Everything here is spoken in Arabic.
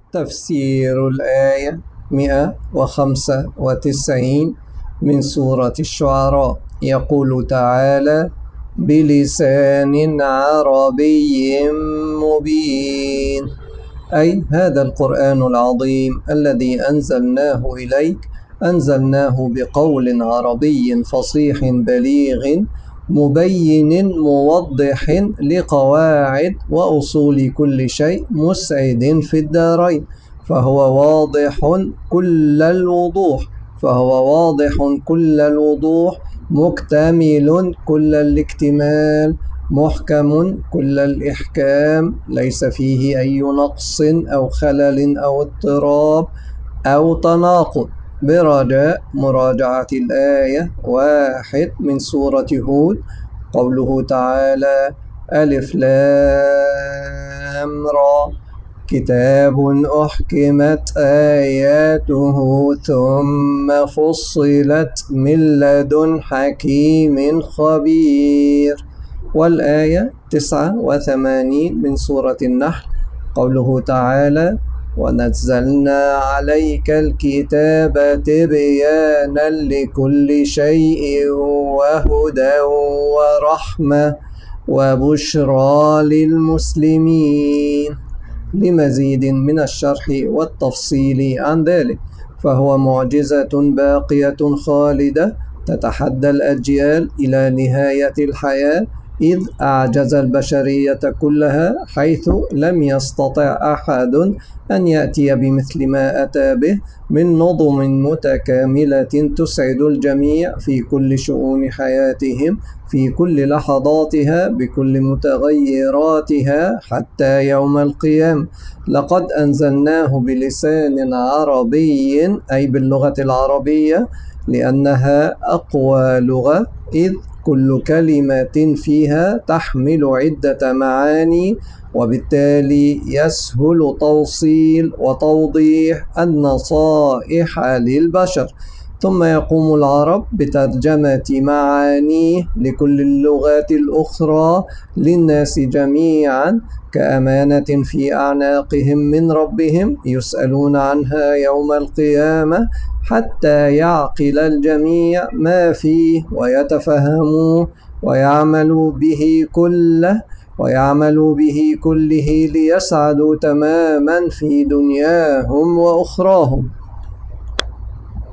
تفسير الآية 195 من سورة الشعراء. يقول تعالى: بلسان عربي مبين، أي هذا القرآن العظيم الذي أنزلناه إليك أنزلناه بقول عربي فصيح بليغ مبين موضح لقواعد وأصول كل شيء مسعد في الدارين، فهو واضح كل الوضوح مكتمل كل الاكتمال محكم كل الإحكام، ليس فيه أي نقص أو خلل أو اضطراب أو تناقض. برجاء مراجعة الآية 1 من سورة هود، قوله تعالى: ألف لام را، كتاب أحكمت آياته ثم فصلت من لدن حكيم خبير. والآية 89 من سورة النحل، قوله تعالى: ونزلنا عليك الكتاب تبيانا لكل شيء وهدى ورحمة وبشرى للمسلمين. لمزيد من الشرح والتفصيل عن ذلك، فهو معجزة باقية خالدة تتحدى الأجيال إلى نهاية الحياة، إذ أعجز البشرية كلها، حيث لم يستطع أحد أن يأتي بمثل ما أتى به من نظم متكاملة تسعد الجميع في كل شؤون حياتهم، في كل لحظاتها، بكل متغيراتها، حتى يوم القيامة. لقد أنزلناه بلسان عربي، أي باللغة العربية، لأنها أقوى لغة، إذ كل كلمة فيها تحمل عدة معاني، وبالتالي يسهل توصيل وتوضيح النصائح للبشر. ثم يقوم العرب بترجمة معانيه لكل اللغات الأخرى للناس جميعا، كأمانة في أعناقهم من ربهم يسألون عنها يوم القيامة، حتى يعقل الجميع ما فيه ويتفهموه ويعملوا به كله ليسعدوا تماما في دنياهم وأخراهم.